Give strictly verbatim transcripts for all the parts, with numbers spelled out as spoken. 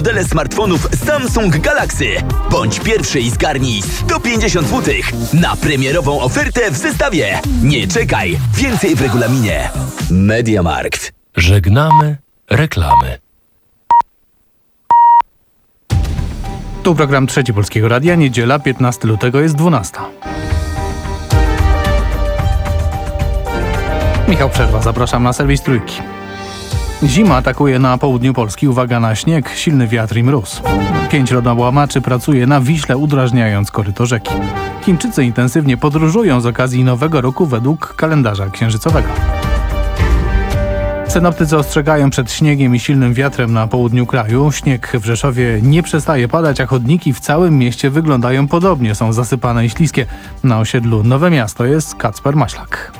Modele smartfonów Samsung Galaxy. Bądź pierwszy i zgarnij sto pięćdziesiąt złotych na premierową ofertę w zestawie. Nie czekaj, więcej w regulaminie. MediaMarkt. Żegnamy reklamy. Tu program Trzeci Polskiego Radia, niedziela, piętnastego lutego, jest dwunasta. Michał Przerwa, zapraszam na serwis Trójki. Zima atakuje na południu Polski. Uwaga na śnieg, silny wiatr i mróz. Pięć lodołamaczy pracuje na Wiśle, udrażniając koryto rzeki. Chińczycy intensywnie podróżują z okazji Nowego Roku według kalendarza księżycowego. Synoptycy ostrzegają przed śniegiem i silnym wiatrem na południu kraju. Śnieg w Rzeszowie nie przestaje padać, a chodniki w całym mieście wyglądają podobnie. Są zasypane i śliskie. Na osiedlu Nowe Miasto jest Kacper Maślak.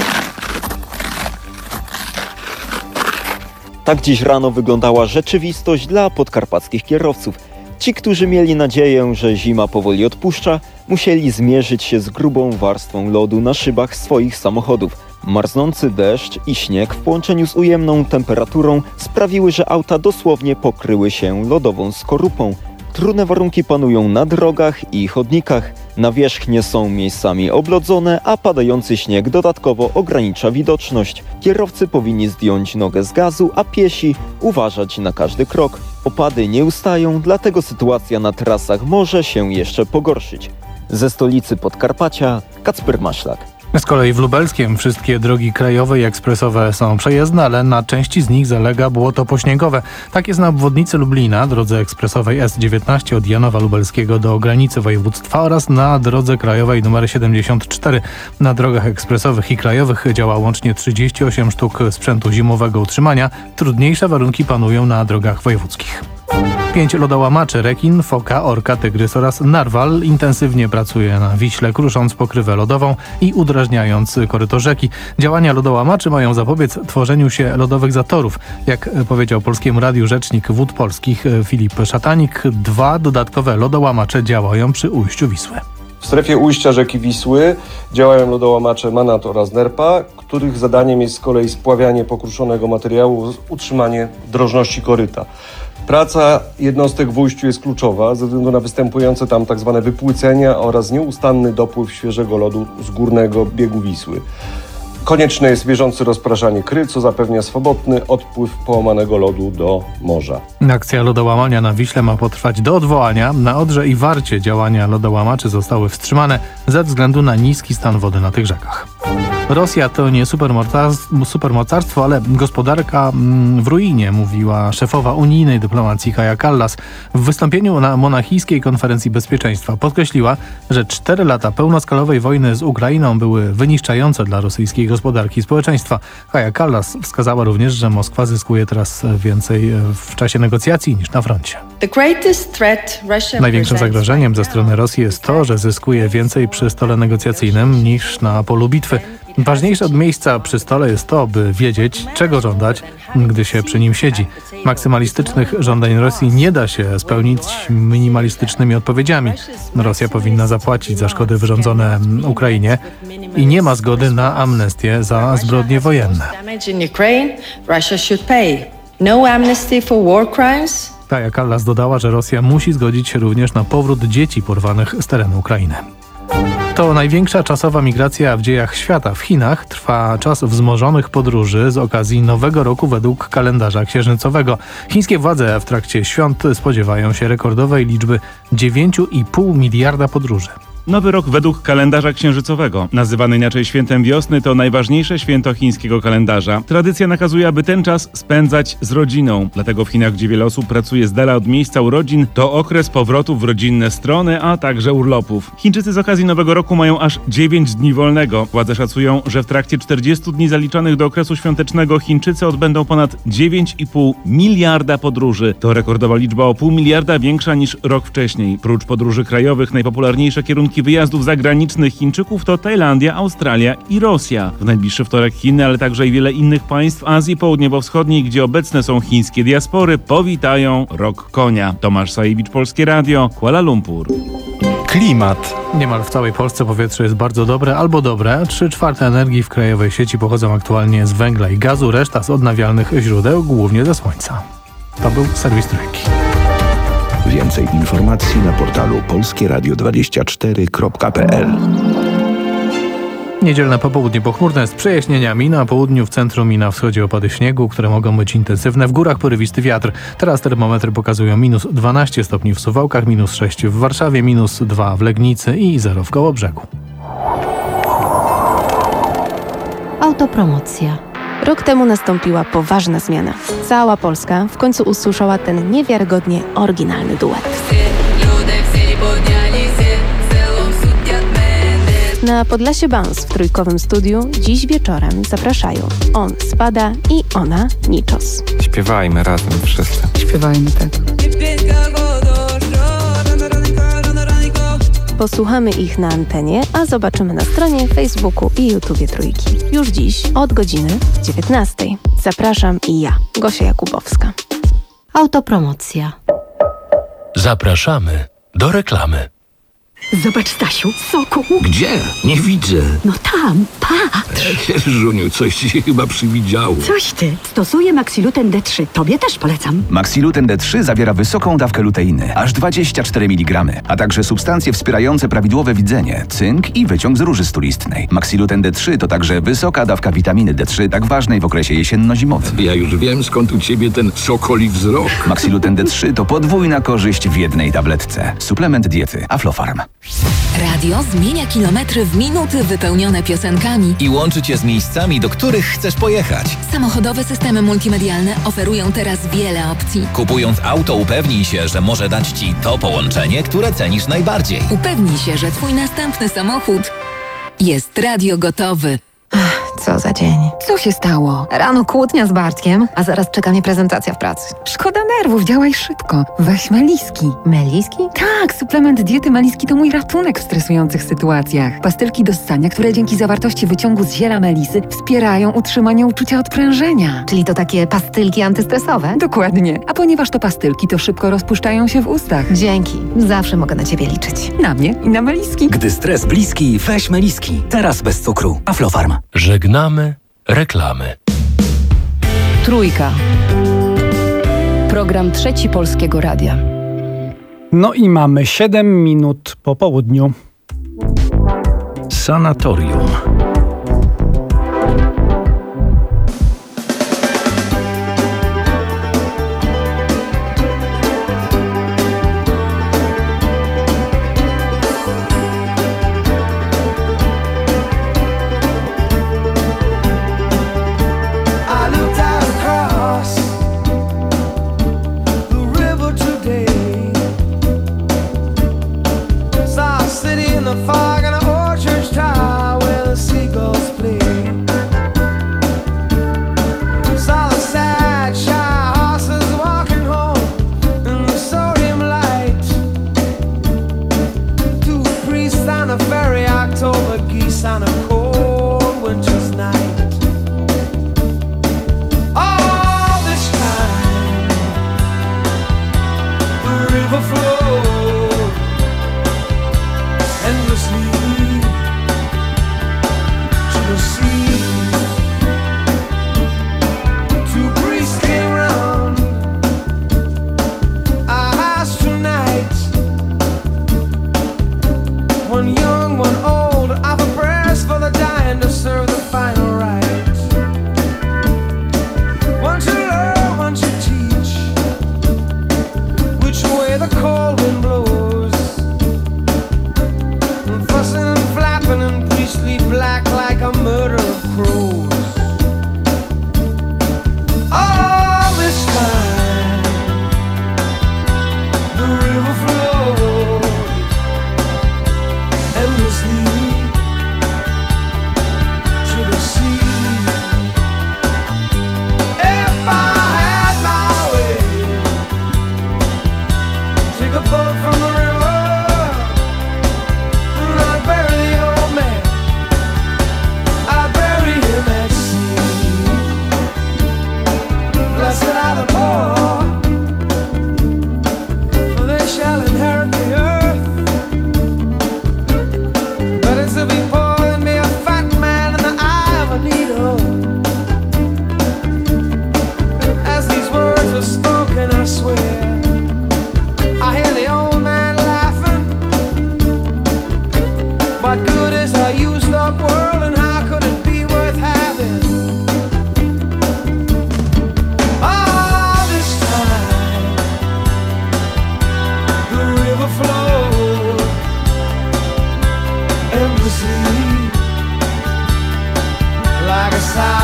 Tak dziś rano wyglądała rzeczywistość dla podkarpackich kierowców. Ci, którzy mieli nadzieję, że zima powoli odpuszcza, musieli zmierzyć się z grubą warstwą lodu na szybach swoich samochodów. Marznący deszcz i śnieg w połączeniu z ujemną temperaturą sprawiły, że auta dosłownie pokryły się lodową skorupą. Trudne warunki panują na drogach i chodnikach. Nawierzchnie są miejscami oblodzone, a padający śnieg dodatkowo ogranicza widoczność. Kierowcy powinni zdjąć nogę z gazu, a piesi uważać na każdy krok. Opady nie ustają, dlatego sytuacja na trasach może się jeszcze pogorszyć. Ze stolicy Podkarpacia, Kacper Maślak. Z kolei w Lubelskiem wszystkie drogi krajowe i ekspresowe są przejezdne, ale na części z nich zalega błoto pośniegowe. Tak jest na obwodnicy Lublina, drodze ekspresowej S dziewiętnaście od Janowa Lubelskiego do granicy województwa oraz na drodze krajowej nr siedemdziesiąt cztery. Na drogach ekspresowych i krajowych działa łącznie trzydzieści osiem sztuk sprzętu zimowego utrzymania. Trudniejsze warunki panują na drogach wojewódzkich. Pięć lodołamaczy, rekin, foka, orka, tygrys oraz narwal intensywnie pracuje na Wiśle, krusząc pokrywę lodową i udrażniając koryto rzeki. Działania lodołamaczy mają zapobiec tworzeniu się lodowych zatorów. Jak powiedział Polskiemu Radiu rzecznik Wód Polskich Filip Szatanik, dwa dodatkowe lodołamacze działają przy ujściu Wisły. W strefie ujścia rzeki Wisły działają lodołamacze Manat oraz Nerpa, których zadaniem jest z kolei spławianie pokruszonego materiału, utrzymanie drożności koryta. Praca jednostek w ujściu jest kluczowa ze względu na występujące tam tzw. wypłycenia oraz nieustanny dopływ świeżego lodu z górnego biegu Wisły. Konieczne jest bieżące rozpraszanie kryt, co zapewnia swobodny odpływ połamanego lodu do morza. Akcja lodołamania na Wiśle ma potrwać do odwołania. Na Odrze i Warcie działania lodołamaczy zostały wstrzymane ze względu na niski stan wody na tych rzekach. Rosja to nie supermocarstwo, ale gospodarka w ruinie, mówiła szefowa unijnej dyplomacji Kaja Kallas. W wystąpieniu na monachijskiej konferencji bezpieczeństwa podkreśliła, że cztery lata pełnoskalowej wojny z Ukrainą były wyniszczające dla rosyjskiej gospodarki i społeczeństwa. Kaja Kallas wskazała również, że Moskwa zyskuje teraz więcej w czasie negocjacji niż na froncie. Największym zagrożeniem ze strony Rosji jest to, że zyskuje więcej przy stole negocjacyjnym niż na polu bitwy. Ważniejsze od miejsca przy stole jest to, by wiedzieć, czego żądać, gdy się przy nim siedzi. Maksymalistycznych żądań Rosji nie da się spełnić minimalistycznymi odpowiedziami. Rosja powinna zapłacić za szkody wyrządzone Ukrainie i nie ma zgody na amnestię za zbrodnie wojenne. Kaja Kallas dodała, że Rosja musi zgodzić się również na powrót dzieci porwanych z terenu Ukrainy. To największa czasowa migracja w dziejach świata. W Chinach trwa czas wzmożonych podróży z okazji Nowego Roku według kalendarza księżycowego. Chińskie władze w trakcie świąt spodziewają się rekordowej liczby dziewięć i pół miliarda podróży. Nowy rok według kalendarza księżycowego, nazywany inaczej świętem wiosny, to najważniejsze święto chińskiego kalendarza. Tradycja nakazuje, aby ten czas spędzać z rodziną. Dlatego w Chinach, gdzie wiele osób pracuje z dala od miejsca urodzin, to okres powrotów w rodzinne strony, a także urlopów. Chińczycy z okazji Nowego Roku mają aż dziewięć dni wolnego. Władze szacują, że w trakcie czterdziestu dni zaliczanych do okresu świątecznego Chińczycy odbędą ponad dziewięć i pół miliarda podróży. To rekordowa liczba o pół miliarda większa niż rok wcześniej. Prócz podróży krajowych najpopularniejsze kierunki wyjazdów zagranicznych Chińczyków to Tajlandia, Australia i Rosja. W najbliższy wtorek Chiny, ale także i wiele innych państw Azji Południowo-Wschodniej, gdzie obecne są chińskie diaspory, powitają Rok Konia. Tomasz Sajewicz, Polskie Radio, Kuala Lumpur. Klimat. Niemal w całej Polsce powietrze jest bardzo dobre albo dobre. Trzy czwarte energii w krajowej sieci pochodzą aktualnie z węgla i gazu, reszta z odnawialnych źródeł, głównie ze słońca. To był serwis Trójki. Więcej informacji na portalu polskie radio dwadzieścia cztery kropka p l. Niedzielne popołudnie pochmurne z przejaśnieniami. Na południu, w centrum i na wschodzie opady śniegu, które mogą być intensywne. W górach porywisty wiatr. Teraz termometry pokazują minus dwanaście stopni w Suwałkach, minus sześć w Warszawie, minus dwa w Legnicy i zero w Kołobrzegu. Autopromocja. Rok temu nastąpiła poważna zmiana. Cała Polska w końcu usłyszała ten niewiarygodnie oryginalny duet. Na Podlasie Bounce w trójkowym studiu dziś wieczorem zapraszają on Spada i ona Niczos. Śpiewajmy razem wszyscy. Śpiewajmy tak. Posłuchamy ich na antenie, a zobaczymy na stronie, Facebooku i YouTubie Trójki. Już dziś od godziny dziewiętnastej. Zapraszam i ja, Gosia Jakubowska. Autopromocja. Zapraszamy do reklamy. Zobacz, Stasiu, soku. Gdzie? Nie widzę. No tam, patrz. Żuniu, coś ci się chyba przywidziało. Coś ty. Stosuję Maxiluten D trzy. Tobie też polecam. Maxiluten D trzy zawiera wysoką dawkę luteiny, aż dwadzieścia cztery miligramy, a także substancje wspierające prawidłowe widzenie, cynk i wyciąg z róży stulistnej. Maxiluten D trzy to także wysoka dawka witaminy D trzy, tak ważnej w okresie jesienno-zimowym. Ja już wiem, skąd u ciebie ten sokoli wzrok. Maxiluten D trzy to podwójna korzyść w jednej tabletce. Suplement diety Aflofarm. Radio zmienia kilometry w minuty wypełnione piosenkami i łączy cię z miejscami, do których chcesz pojechać. Samochodowe systemy multimedialne oferują teraz wiele opcji. Kupując auto, upewnij się, że może dać ci to połączenie, które cenisz najbardziej. Upewnij się, że twój następny samochód jest radio gotowy. Co za dzień. Co się stało? Rano kłótnia z Bartkiem, a zaraz czeka mnie prezentacja w pracy. Szkoda nerwów, działaj szybko. Weź Meliski. Meliski? Tak, suplement diety Meliski to mój ratunek w stresujących sytuacjach. Pastylki do ssania, które dzięki zawartości wyciągu z ziela melisy wspierają utrzymanie uczucia odprężenia. Czyli to takie pastylki antystresowe? Dokładnie. A ponieważ to pastylki, to szybko rozpuszczają się w ustach. Dzięki. Zawsze mogę na ciebie liczyć. Na mnie i na Meliski. Gdy stres bliski, weź Meliski. Teraz bez cukru. Aflofarm. Żegnamy reklamy. Trójka. Program Trzeci Polskiego Radia. No i mamy siedem minut po południu. Sanatorium. I hear the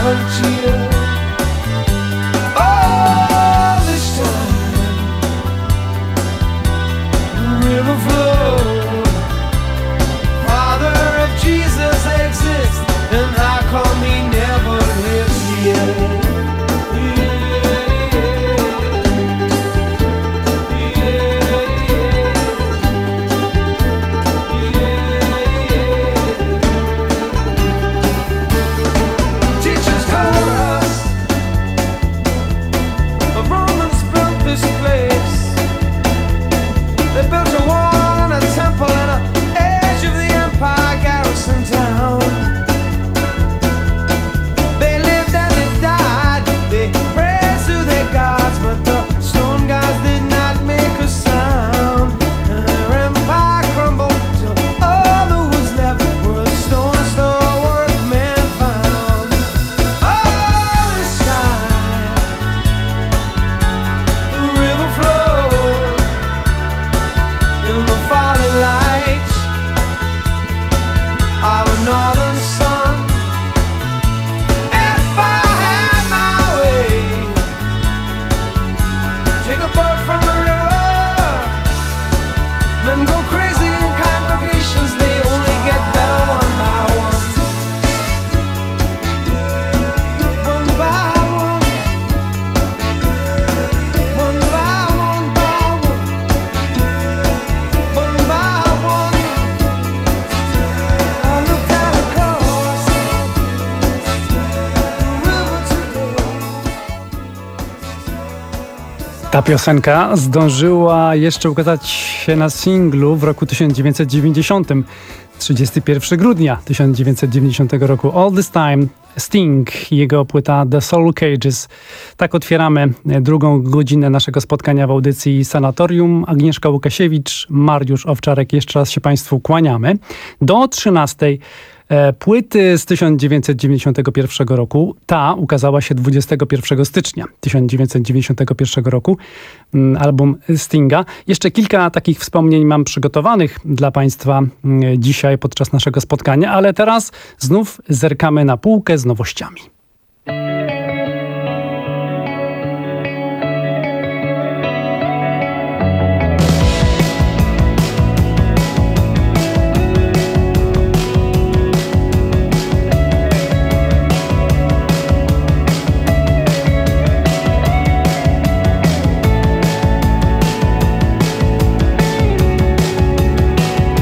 haven't cheated. All this time, the river flows. Father, if Jesus exists, then how come he never lives here? Ta piosenka zdążyła jeszcze ukazać się na singlu w roku tysiąc dziewięćset dziewięćdziesiątym, trzydziestego pierwszego grudnia tysiąc dziewięćset dziewięćdziesiątego roku. All This Time, Sting, jego płyta The Soul Cages. Tak otwieramy drugą godzinę naszego spotkania w audycji Sanatorium. Agnieszka Łukasiewicz, Mariusz Owczarek, jeszcze raz się Państwu kłaniamy. Do trzynastej płyty z tysiąc dziewięćset dziewięćdziesiątego pierwszego roku. Ta ukazała się dwudziestego pierwszego stycznia tysiąc dziewięćset dziewięćdziesiątego pierwszego roku. Album Stinga. Jeszcze kilka takich wspomnień mam przygotowanych dla Państwa dzisiaj podczas naszego spotkania, ale teraz znów zerkamy na półkę z nowościami.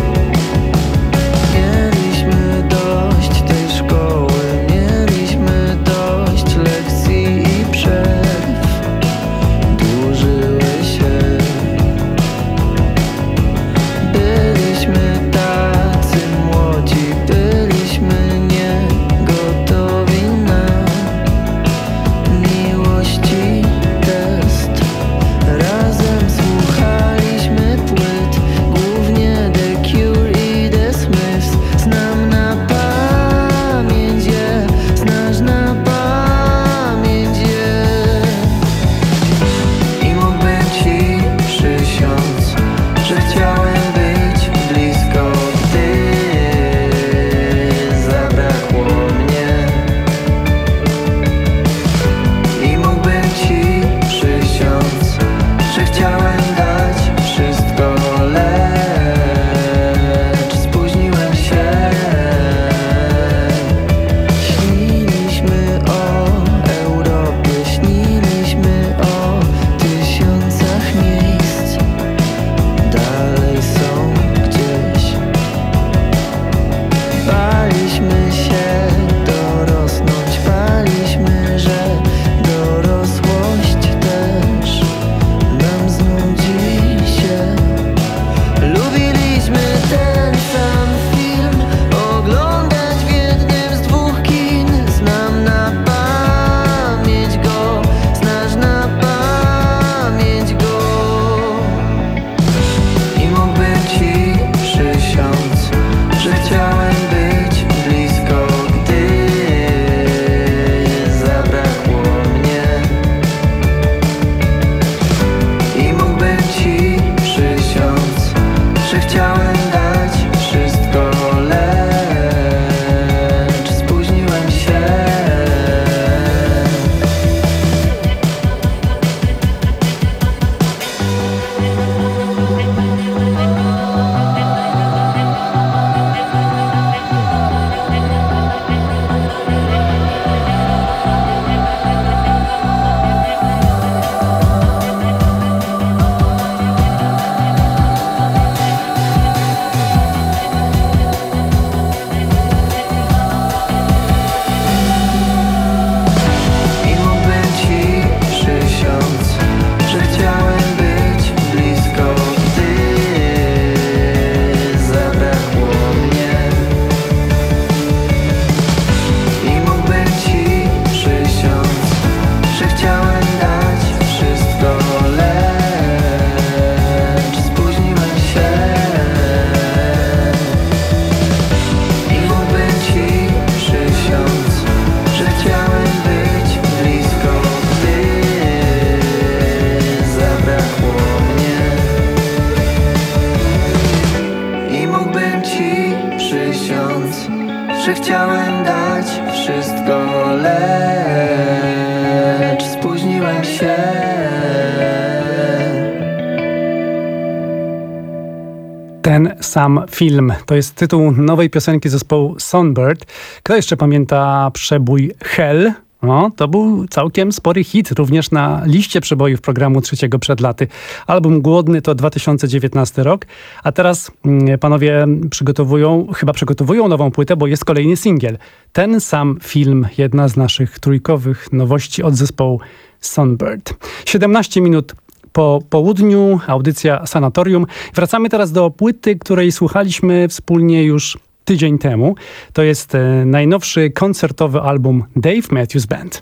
Mieliśmy dość tej szkoły, mieliśmy że chciałem dać wszystko, lecz spóźniłem się. Ten sam film to jest tytuł nowej piosenki zespołu Songbird. Kto jeszcze pamięta przebój Hell? No, to był całkiem spory hit, również na liście przebojów programu Trzeciego przed laty. Album Głodny to dwa tysiące dziewiętnasty rok, a teraz mm, panowie przygotowują, chyba przygotowują nową płytę, bo jest kolejny singiel. Ten sam film, jedna z naszych trójkowych nowości od zespołu Songbird. siedemnaście minut po południu, audycja Sanatorium. Wracamy teraz do płyty, której słuchaliśmy wspólnie już tydzień temu. To jest e, najnowszy koncertowy album Dave Matthews Band.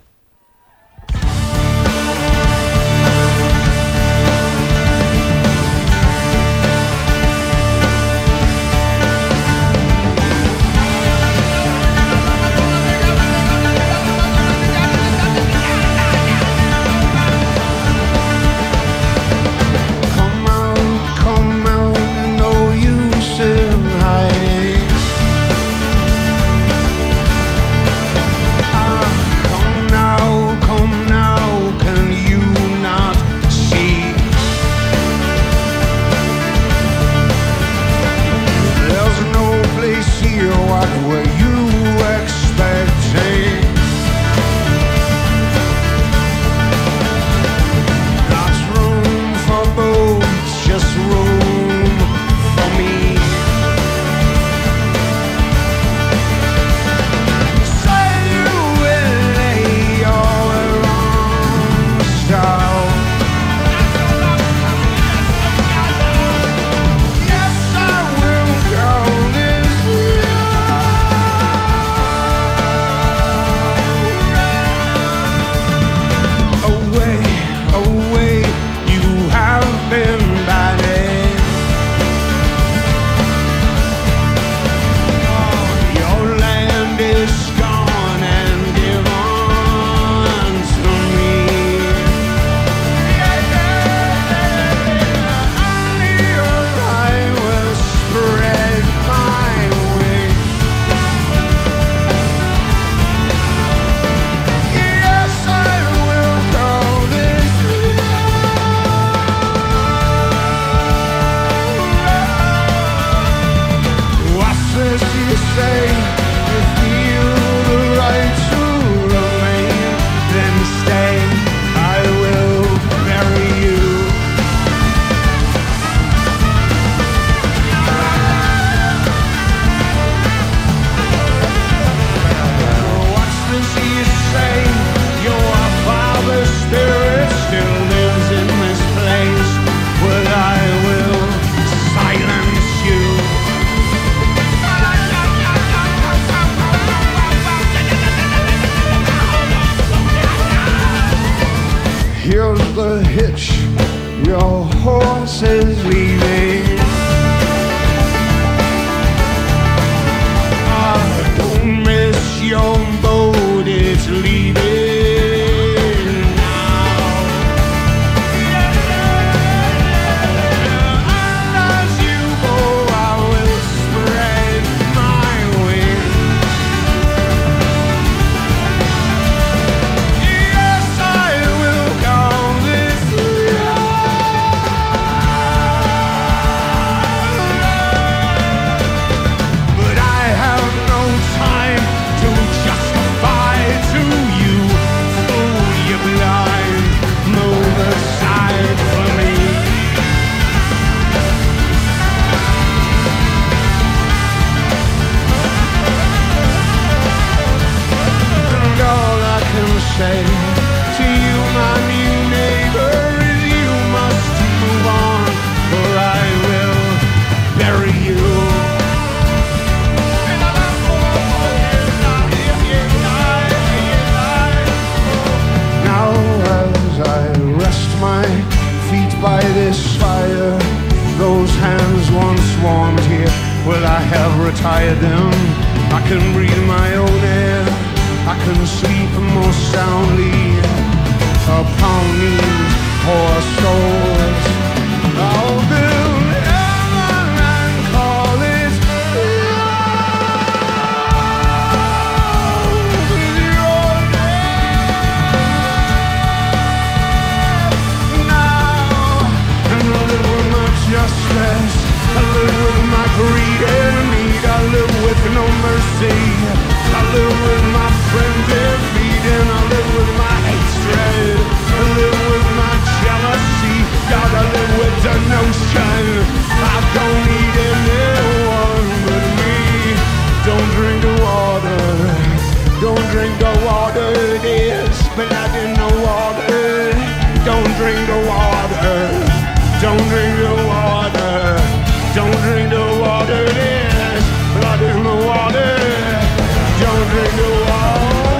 I don't need anyone but me. Don't drink the water, don't drink the water. There's blood in the water. Don't drink the water, don't drink the water. Don't drink the water. There's blood in the water. Don't drink the water.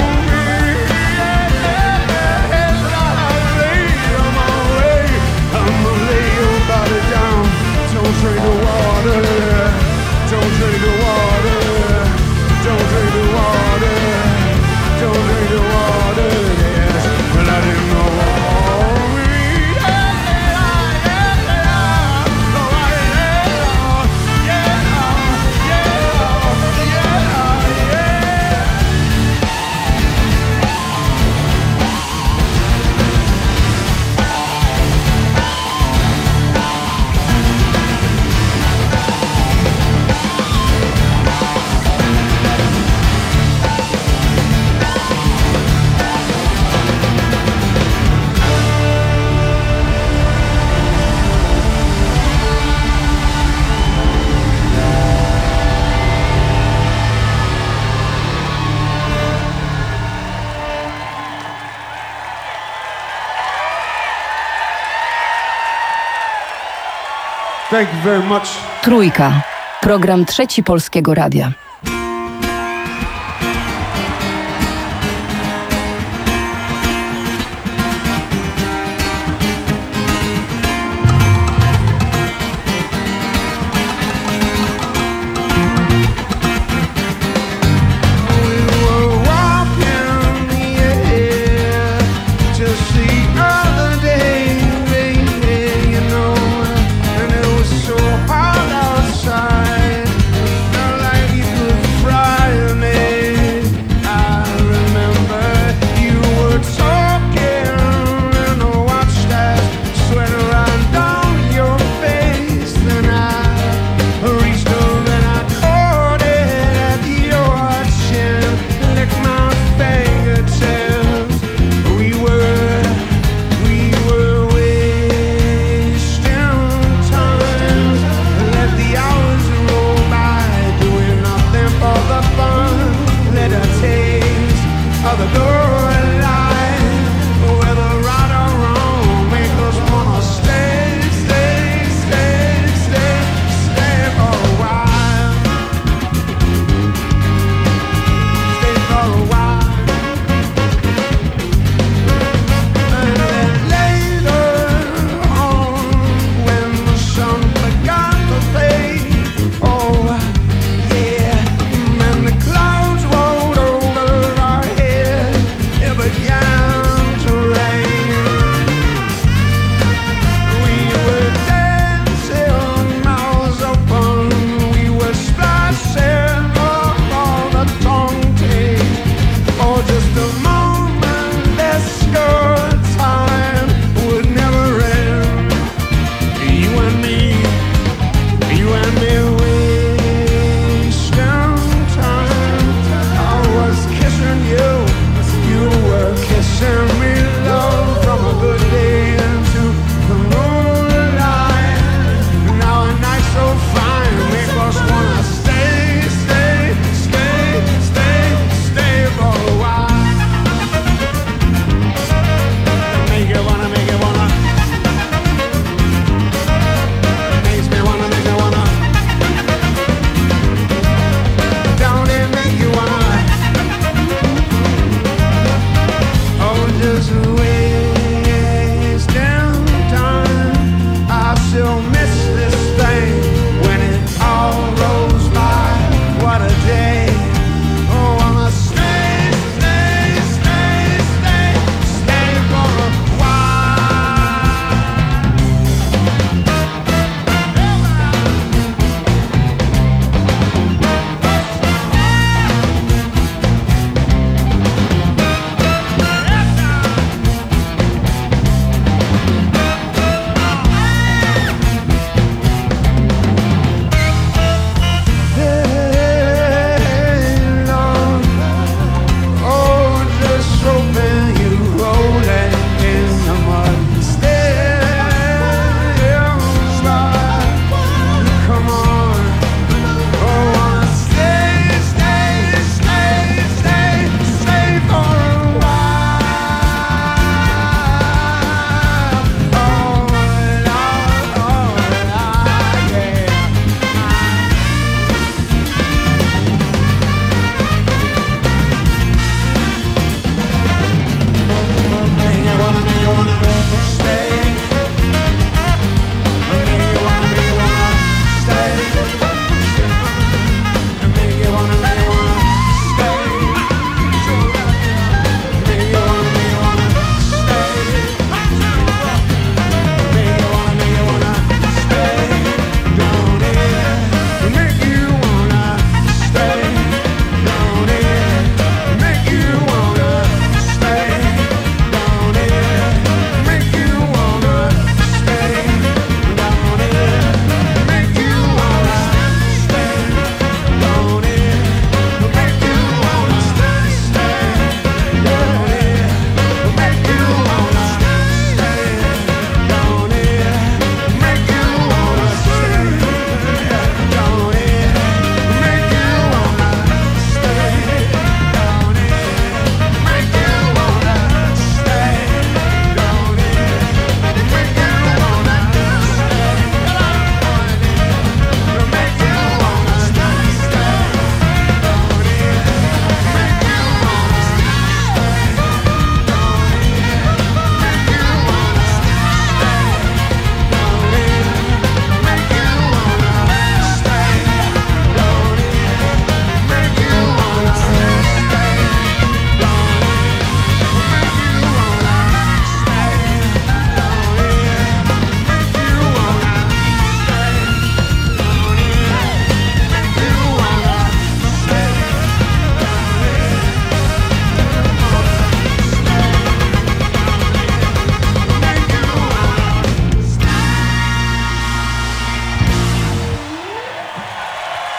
Don't drink the water, don't drink the water, don't drink the water, don't drink the water, there's blood in the water. Thank you very much. Trójka. Program Trzeci Polskiego Radia.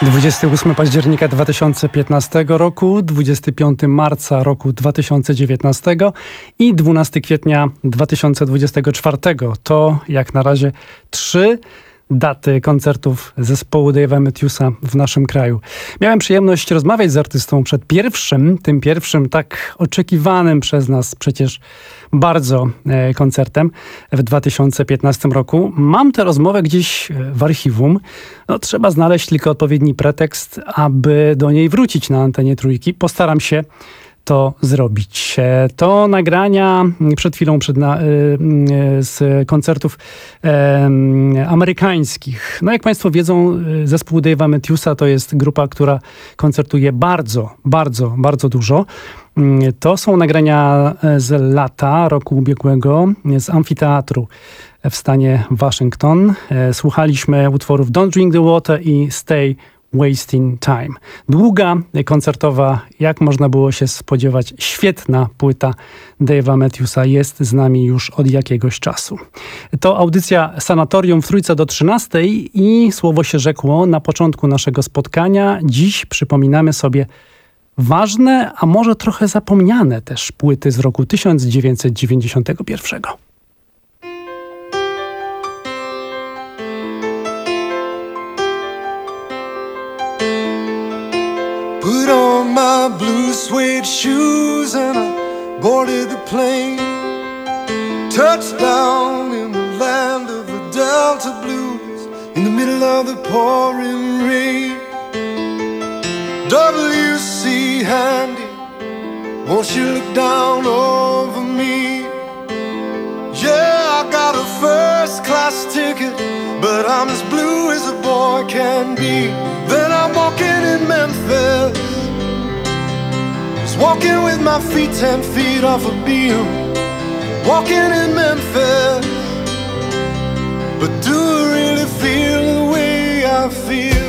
dwudziestego ósmego października dwa tysiące piętnastego roku, dwudziestego piątego marca roku dwa tysiące dziewiętnastego i dwunastego kwietnia dwa tysiące dwudziestego czwartego. To jak na razie trzy daty koncertów zespołu Dave'a Matthewsa w naszym kraju. Miałem przyjemność rozmawiać z artystą przed pierwszym, tym pierwszym tak oczekiwanym przez nas przecież bardzo e, koncertem w dwa tysiące piętnastym roku. Mam tę rozmowę gdzieś w archiwum. No, trzeba znaleźć tylko odpowiedni pretekst, aby do niej wrócić na antenie Trójki. Postaram się to zrobić. To nagrania przed chwilą przed na, y, y, z koncertów y, amerykańskich. No jak Państwo wiedzą, zespół Dave'a Matthewsa to jest grupa, która koncertuje bardzo, bardzo, bardzo dużo. To są nagrania z lata roku ubiegłego z amfiteatru w stanie Waszyngton. Słuchaliśmy utworów Don't Drink the Water i Stay Wasting Time. Długa, koncertowa, jak można było się spodziewać, świetna płyta Dave'a Matthewsa jest z nami już od jakiegoś czasu. To audycja Sanatorium w Trójce do trzynastej i słowo się rzekło na początku naszego spotkania. Dziś przypominamy sobie ważne, a może trochę zapomniane też płyty z roku tysiąc dziewięćset dziewięćdziesiątego pierwszego. Put on my blue suede shoes and I boarded the plane. Touchdown in the land of the Delta Blues, in the middle of the pouring rain. W C Handy, won't you look down over me? Yeah, I got a first class ticket, but I'm as blue as a boy can be. Then I'm walking in Memphis, just walking with my feet ten feet off a beam. Walking in Memphis, but do I really feel the way I feel?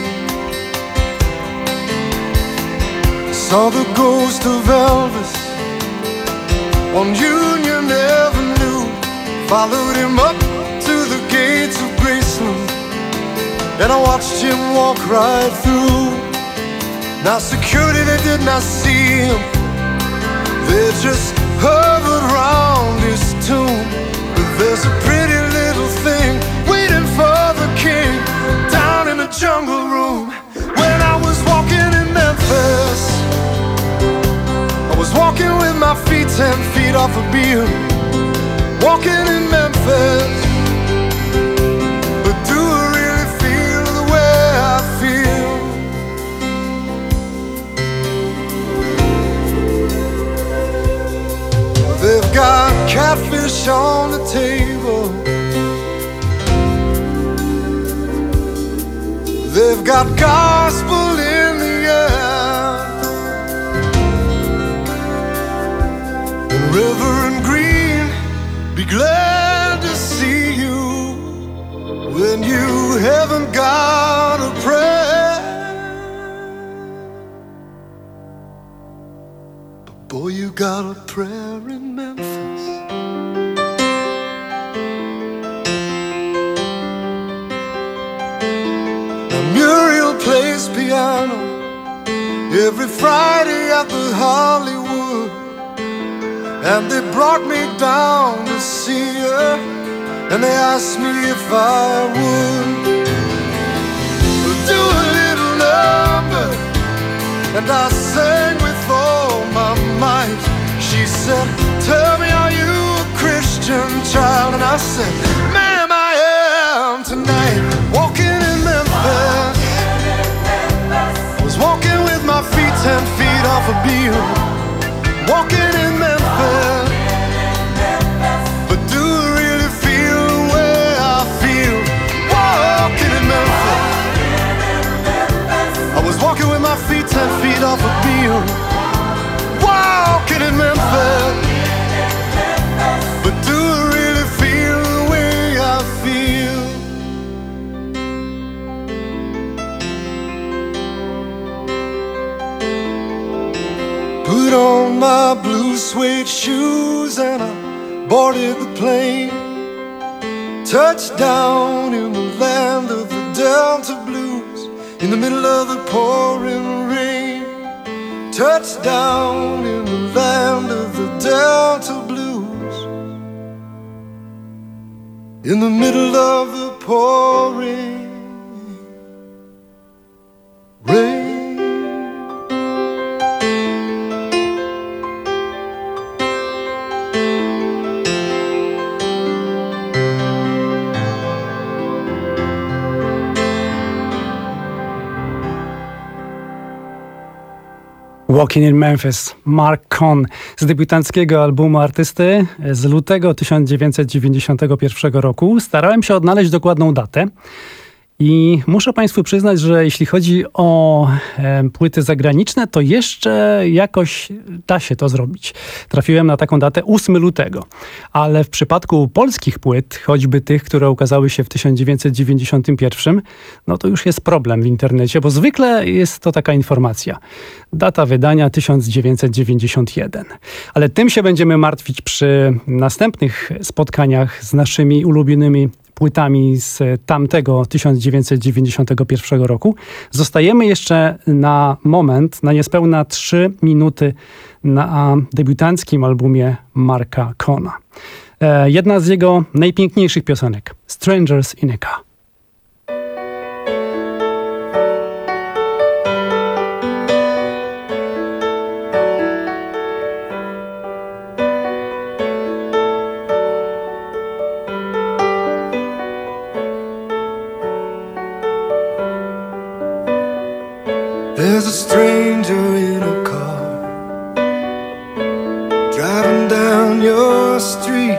Saw the ghost of Elvis on Union Avenue, followed him up to the gates of Graceland, and I watched him walk right through. Now security, they did not see him, they just hovered round his tomb. But there's a pretty little thing waiting for the king down in the jungle room. When I was walking in Memphis, I was walking with my feet ten feet off a beam. Walking in Memphis, but do I really feel the way I feel? They've got catfish on the table, they've got gospel in the air, and Reverend Green, be glad to see you when you haven't got a prayer. But boy, you got a prayer in Memphis. Now Muriel plays piano every Friday at the Hollywood, and they brought me down to see her, and they asked me if I would do a little number, and I sang with all my might. She said, tell me, are you a Christian child? And I said, ma'am, I am tonight. Walking in Memphis, I was walking with my feet ten feet off a beam. Walking in Memphis, but do I really feel the way I feel? Walking in Memphis, I was walking with my feet ten feet off a beam. Walking in Memphis, but do I really feel the way I feel? Put on my blue suede shoes and I boarded the plane. Touchdown in the land of the Delta Blues, in the middle of the pouring rain. Touchdown in the land of the Delta Blues, in the middle of the pouring rain. Walking in Memphis, Mark Cohn z debiutanckiego albumu artysty z lutego tysiąc dziewięćset dziewięćdziesiątego pierwszego roku. Starałem się odnaleźć dokładną datę i muszę Państwu przyznać, że jeśli chodzi o e, płyty zagraniczne, to jeszcze jakoś da się to zrobić. Trafiłem na taką datę ósmego lutego, ale w przypadku polskich płyt, choćby tych, które ukazały się w tysiąc dziewięćset dziewięćdziesiątym pierwszym, no to już jest problem w internecie, bo zwykle jest to taka informacja. Data wydania tysiąc dziewięćset dziewięćdziesiąty pierwszy. Ale tym się będziemy martwić przy następnych spotkaniach z naszymi ulubionymi płytami z tamtego tysiąc dziewięćset dziewięćdziesiątego pierwszego roku. Zostajemy jeszcze na moment, na niespełna trzy minuty na debiutanckim albumie Marka Cohna. E, jedna z jego najpiękniejszych piosenek, Strangers in a Car. There's a stranger in a car driving down your street,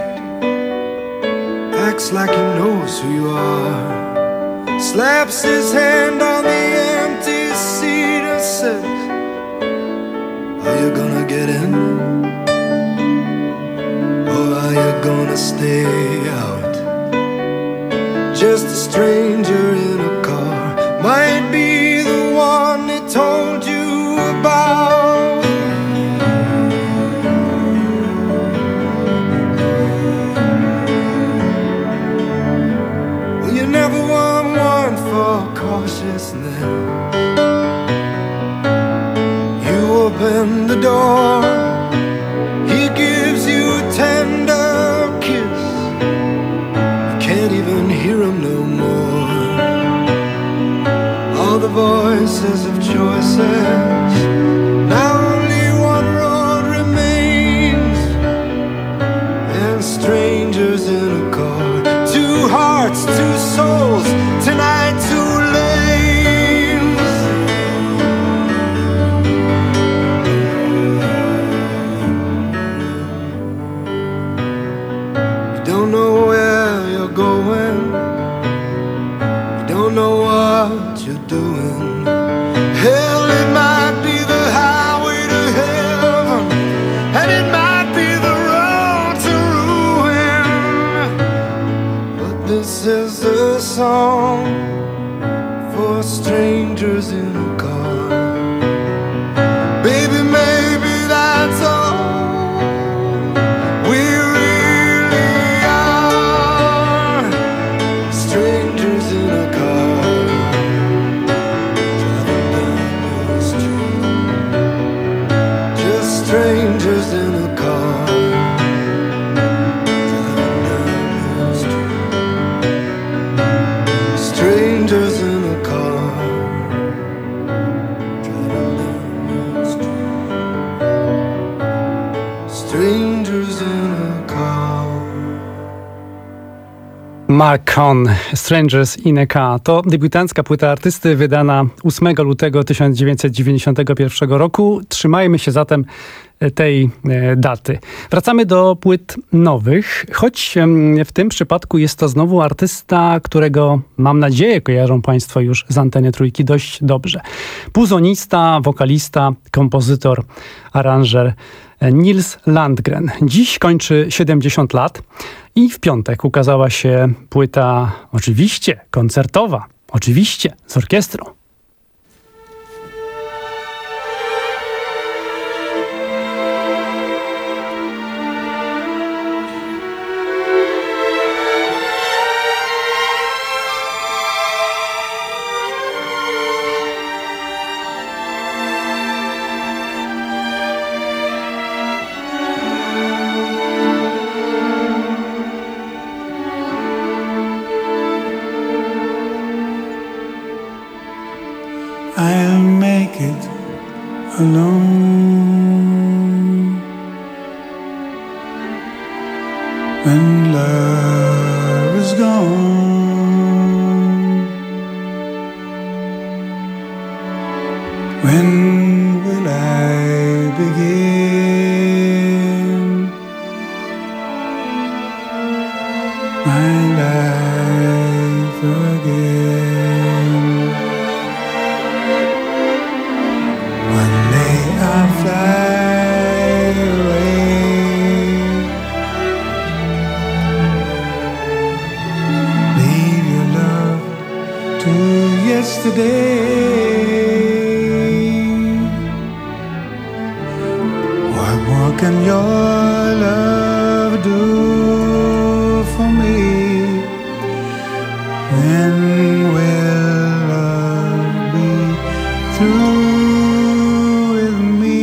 acts like he knows who you are, slaps his hand on the empty seat and says, are you gonna get in, or are you gonna stay out? Just a stranger in a car might be the one he told you about. Well, you never want one for cautiousness. You open the door, he gives you a tender kiss. You can't even hear him no more. All the voices of choices, now only one road remains, and strangers in a car, two hearts, two souls, tonight two lanes. You don't know where you're going, you don't know what you're doing. Hell, it might be the highway to heaven, and it might be the road to ruin. But this is a song for strangers in a car. Baby, maybe that's all we really are. Strangers in a car. Strangers in a car, driving down the street. Strangers in a car, driving down the street. Strangers in a car. Mark Cohn, Strangers in a Car. To debiutancka płyta artysty wydana ósmego lutego tysiąc dziewięćset dziewięćdziesiątego pierwszego roku. Trzymajmy się zatem tej daty. Wracamy do płyt nowych, choć w tym przypadku jest to znowu artysta, którego mam nadzieję kojarzą Państwo już z Anteny Trójki dość dobrze. Puzonista, wokalista, kompozytor, aranżer Nils Landgren. Dziś kończy siedemdziesiąt lat i w piątek ukazała się płyta oczywiście koncertowa, oczywiście z orkiestrą. I'll make it alone when love is gone. When will I begin my life again? One day I'll fly away, leave your love to yesterday. What more can your love do for me? When will love be through with me?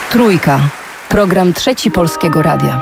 Trójka. Program Trzeci Polskiego Radia.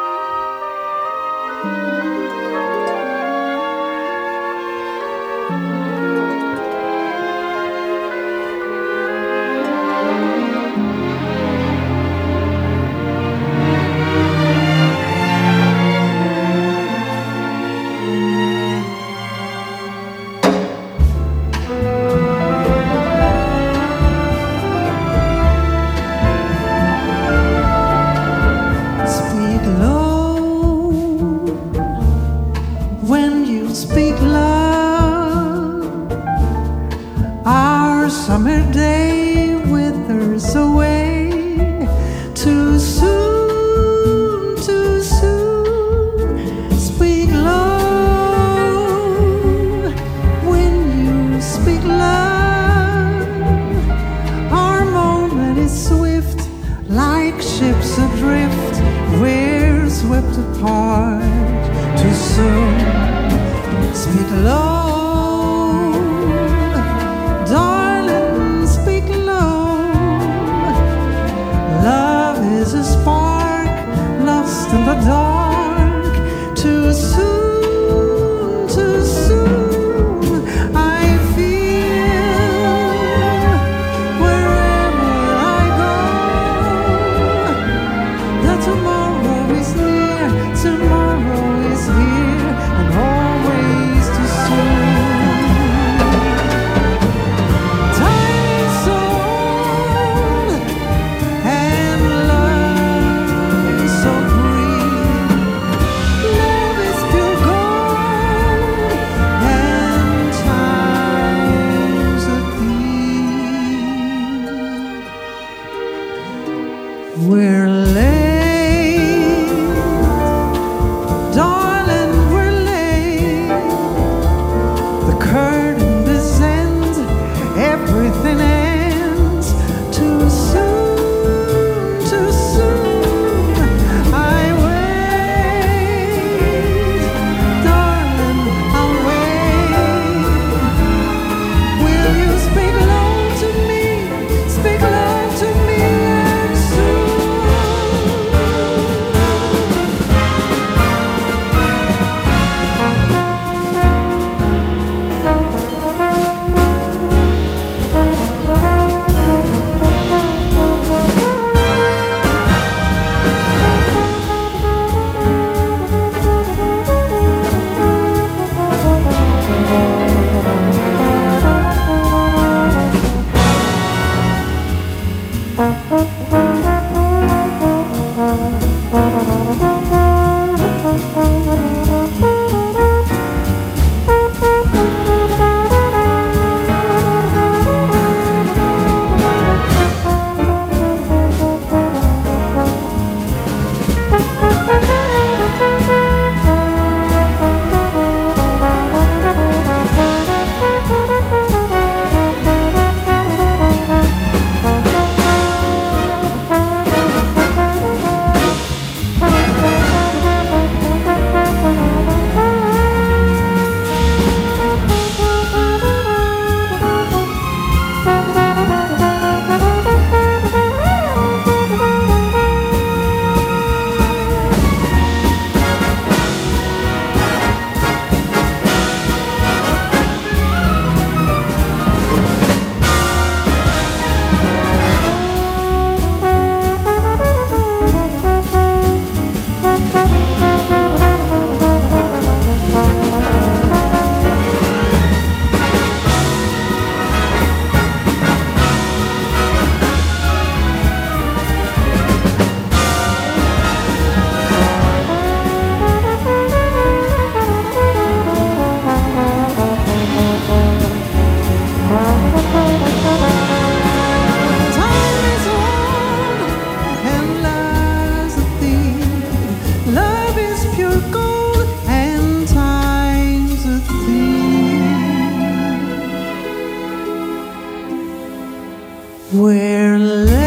We're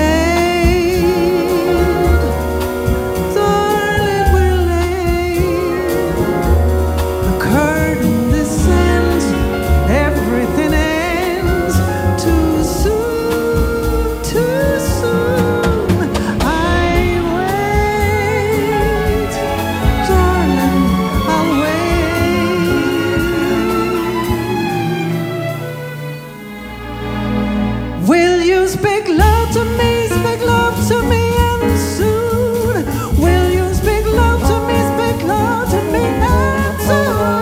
late, darling, we're late. The curtain descends, everything ends too soon, too soon. Will you speak love to me, speak love to me and soon? Will you speak love to me, speak love to me and soon?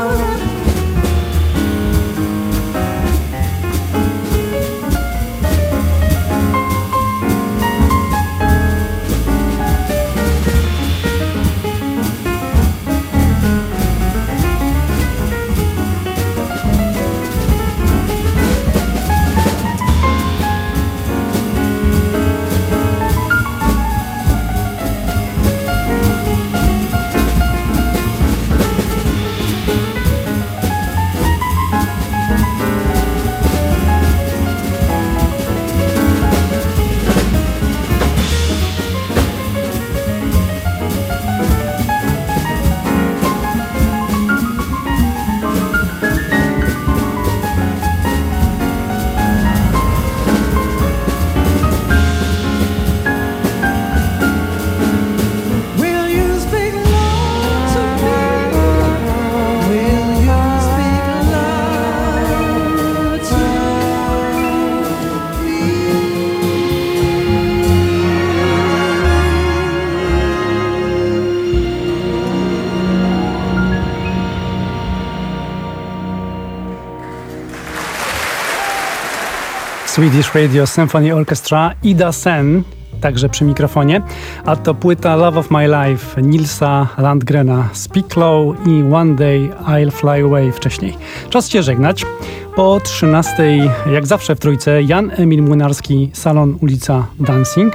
Swedish Radio Symphony Orchestra, Ida Sen, także przy mikrofonie, a to płyta Love of My Life Nilsa Landgrena, Speak Low i One Day I'll Fly Away wcześniej. Czas się żegnać. Po trzynastej, jak zawsze w Trójce, Jan Emil Młynarski, Salon Ulica Dancing.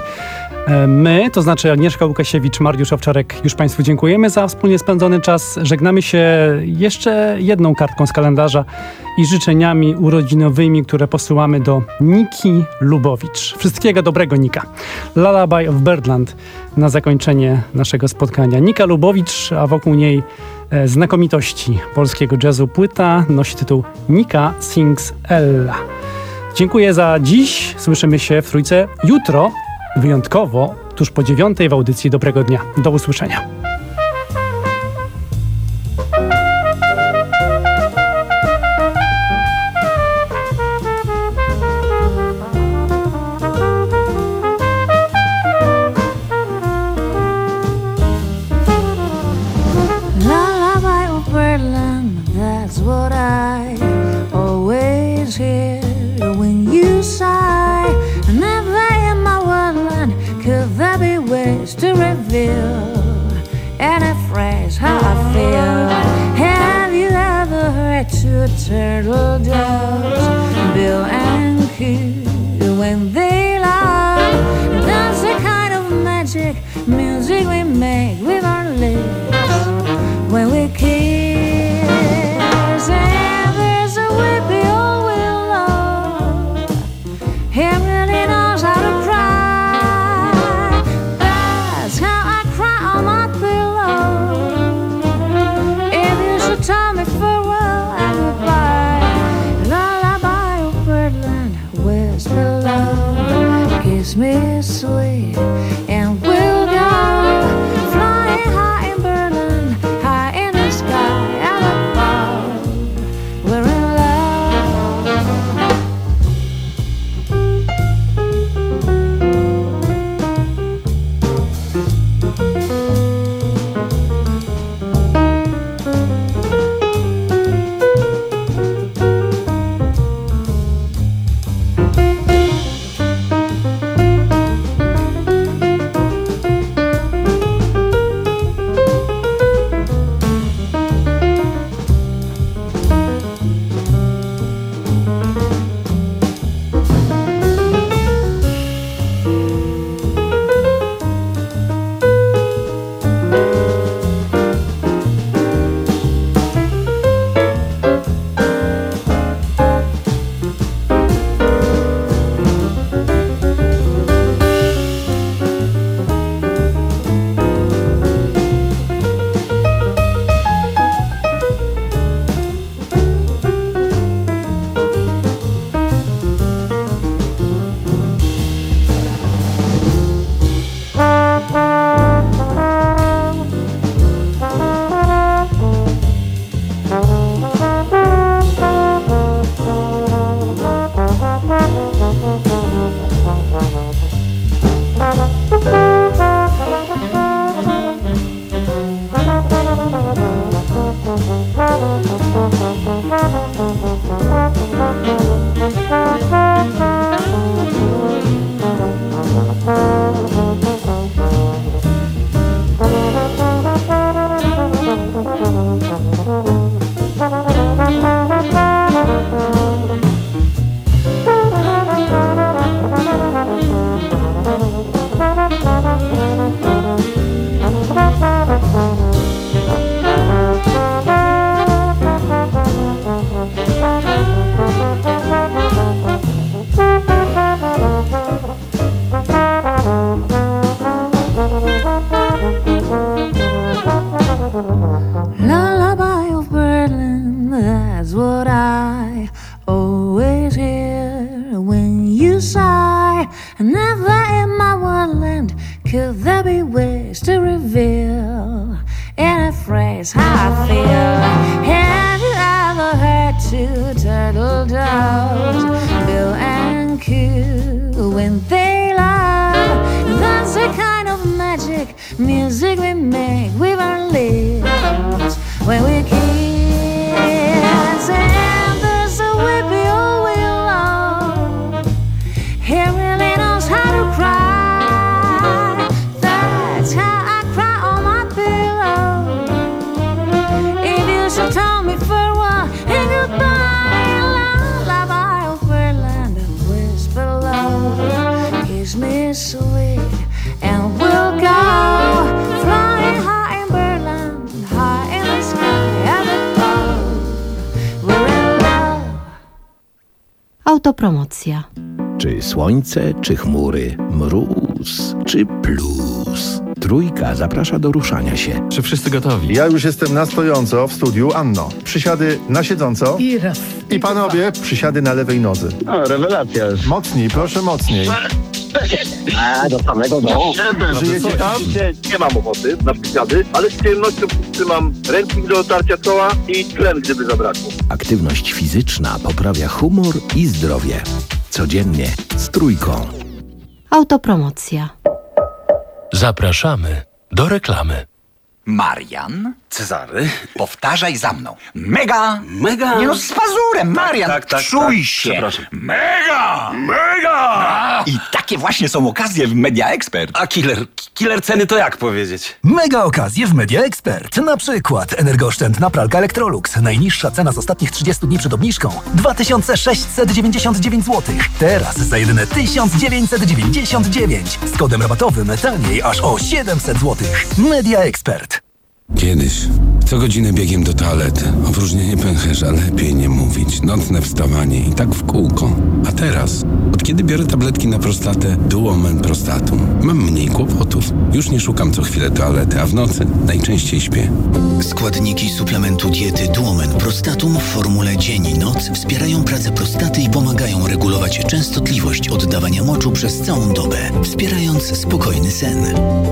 My, to znaczy Agnieszka Łukasiewicz, Mariusz Owczarek, już Państwu dziękujemy za wspólnie spędzony czas. Żegnamy się jeszcze jedną kartką z kalendarza i życzeniami urodzinowymi, które posyłamy do Niki Lubowicz. Wszystkiego dobrego, Nika. Lullaby of Birdland na zakończenie naszego spotkania. Nika Lubowicz, a wokół niej e, znakomitości polskiego jazzu. Płyta nosi tytuł Nika Sings Ella. Dziękuję za dziś. Słyszymy się w Trójce jutro. Wyjątkowo tuż po dziewiątej w audycji Dobrego Dnia. Do usłyszenia. Lullaby of Birdland, that's what I always hear when you sigh. Never in my wonderland could there be ways to reveal any phrase how I feel. Have you ever heard two turtle doves, Bill and Coo, when they laugh? That's the kind of magic music we make with our lips when we kiss. And there's a weepy old willow, he really knows how to cry. That's how I cry on my pillow. If you should tell me farewell and goodbye, lullaby of Birdland, whisper love, kiss me sweet, and we'll go flying high in Birdland, high in the sky and above. We're in love. you sigh. Never in my wonderland could there be ways to reveal in a phrase how I feel. Have you ever heard two turtle doves, Bill and Coo, when they love? That's the kind of magic music we make with our lips when we kiss. And there's a whippy old willow, he really knows how to cry. That's how I cry on my pillow. If you should tell me farewell and goodbye, lullaby of Fairyland, whisper low, kiss me sweet, and we'll go flying high in Birdland, high in the sky, at the cloud. We're in love. Autopromocja. Czy słońce, czy chmury, mróz, czy plus? Trójka zaprasza do ruszania się. Czy wszyscy gotowi? Ja już jestem na stojąco w studiu, Anno. Przysiady na siedząco. I raz. I panowie, przysiady na lewej nodze. O, rewelacja już. Mocniej, proszę mocniej. A, do samego dołu. Żyjecie tam? Nie, nie mam ochoty na przysiady, ale z przyjemnością trzymam ręcznik do otarcia czoła i tlen, gdyby zabrakło. Aktywność fizyczna poprawia humor i zdrowie. Codziennie z Trójką. Autopromocja. Zapraszamy do reklamy. Marian? Cezary? Powtarzaj za mną. Mega! Mega! Nie no, z pazurem, Marian! Tak, tak, czuj tak, się! przepraszam. Mega! Mega! I takie właśnie są okazje w Media Expert. A killer, killer ceny to jak powiedzieć? Mega okazje w Media Expert. Na przykład energooszczędna pralka Electrolux. Najniższa cena z ostatnich trzydziestu dni przed obniżką dwa tysiące sześćset dziewięćdziesiąt dziewięć złotych. Teraz za jedyne tysiąc dziewięćset dziewięćdziesiąt dziewięć. Z kodem rabatowym taniej aż o siedemset złotych. Media Expert. Kiedyś, co godzinę biegiem do toalety, opróżnienie pęcherza, lepiej nie mówić, nocne wstawanie i tak w kółko. A teraz, od kiedy biorę tabletki na prostatę Duomen Prostatum, mam mniej kłopotów. Już nie szukam co chwilę toalety, a w nocy najczęściej śpię. Składniki suplementu diety Duomen Prostatum w formule dzień i noc wspierają pracę prostaty i pomagają regulować częstotliwość oddawania moczu przez całą dobę, wspierając spokojny sen.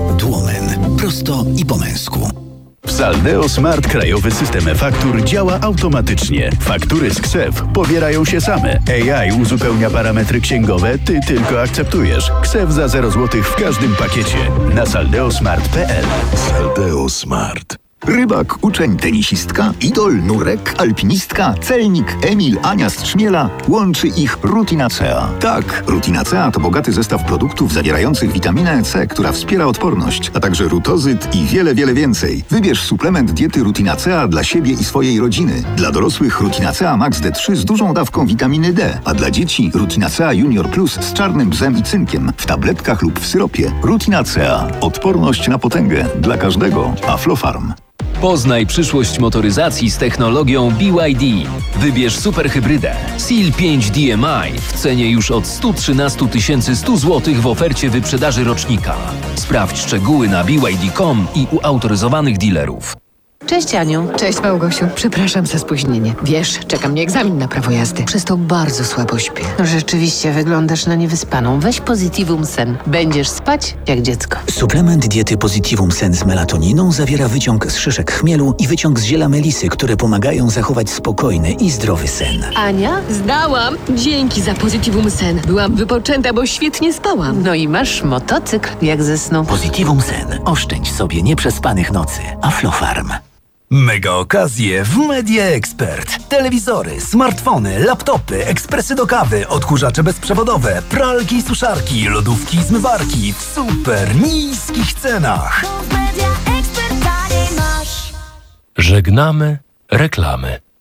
Duomen. Prosto i po męsku. W Saldeo Smart krajowy system e-faktur działa automatycznie. Faktury z KSEF pobierają się same. A I uzupełnia parametry księgowe, ty tylko akceptujesz. KSEF za zero złotych w każdym pakiecie. Na saldeosmart kropka p l. Saldeo Smart. Rybak, uczeń, tenisistka, idol, nurek, alpinistka, celnik, Emil, Ania z Trzmiela. Łączy ich Rutinacea. Tak, Rutinacea to bogaty zestaw produktów zawierających witaminę C, która wspiera odporność, a także rutozyt i wiele, wiele więcej. Wybierz suplement diety Rutinacea dla siebie i swojej rodziny. Dla dorosłych Rutinacea Max D trzy z dużą dawką witaminy D, a dla dzieci Rutinacea Junior Plus z czarnym bzem i cynkiem w tabletkach lub w syropie. Rutinacea. Odporność na potęgę dla każdego. Aflofarm. Poznaj przyszłość motoryzacji z technologią B Y D. Wybierz superhybrydę Seal pięć D M I w cenie już od sto trzynaście tysięcy sto złotych w ofercie wyprzedaży rocznika. Sprawdź szczegóły na b y d kropka com i u autoryzowanych dealerów. Cześć Aniu. Cześć Małgosiu. Przepraszam za spóźnienie. Wiesz, czeka mnie egzamin na prawo jazdy. Przez to bardzo słabo śpię. Rzeczywiście wyglądasz na niewyspaną. Weź Positivum Sen. Będziesz spać jak dziecko. Suplement diety Positivum Sen z melatoniną zawiera wyciąg z szyszek chmielu i wyciąg z ziela melisy, które pomagają zachować spokojny i zdrowy sen. Ania? Zdałam. Dzięki za Positivum Sen. Byłam wypoczęta, bo świetnie spałam. No i masz motocykl jak ze snu. Positivum Sen. Oszczędź sobie nieprzespanych nocy. Aflofarm. Mega okazje w Media Expert. Telewizory, smartfony, laptopy, ekspresy do kawy, odkurzacze bezprzewodowe, pralki i suszarki, lodówki i zmywarki w super niskich cenach. Żegnamy reklamy.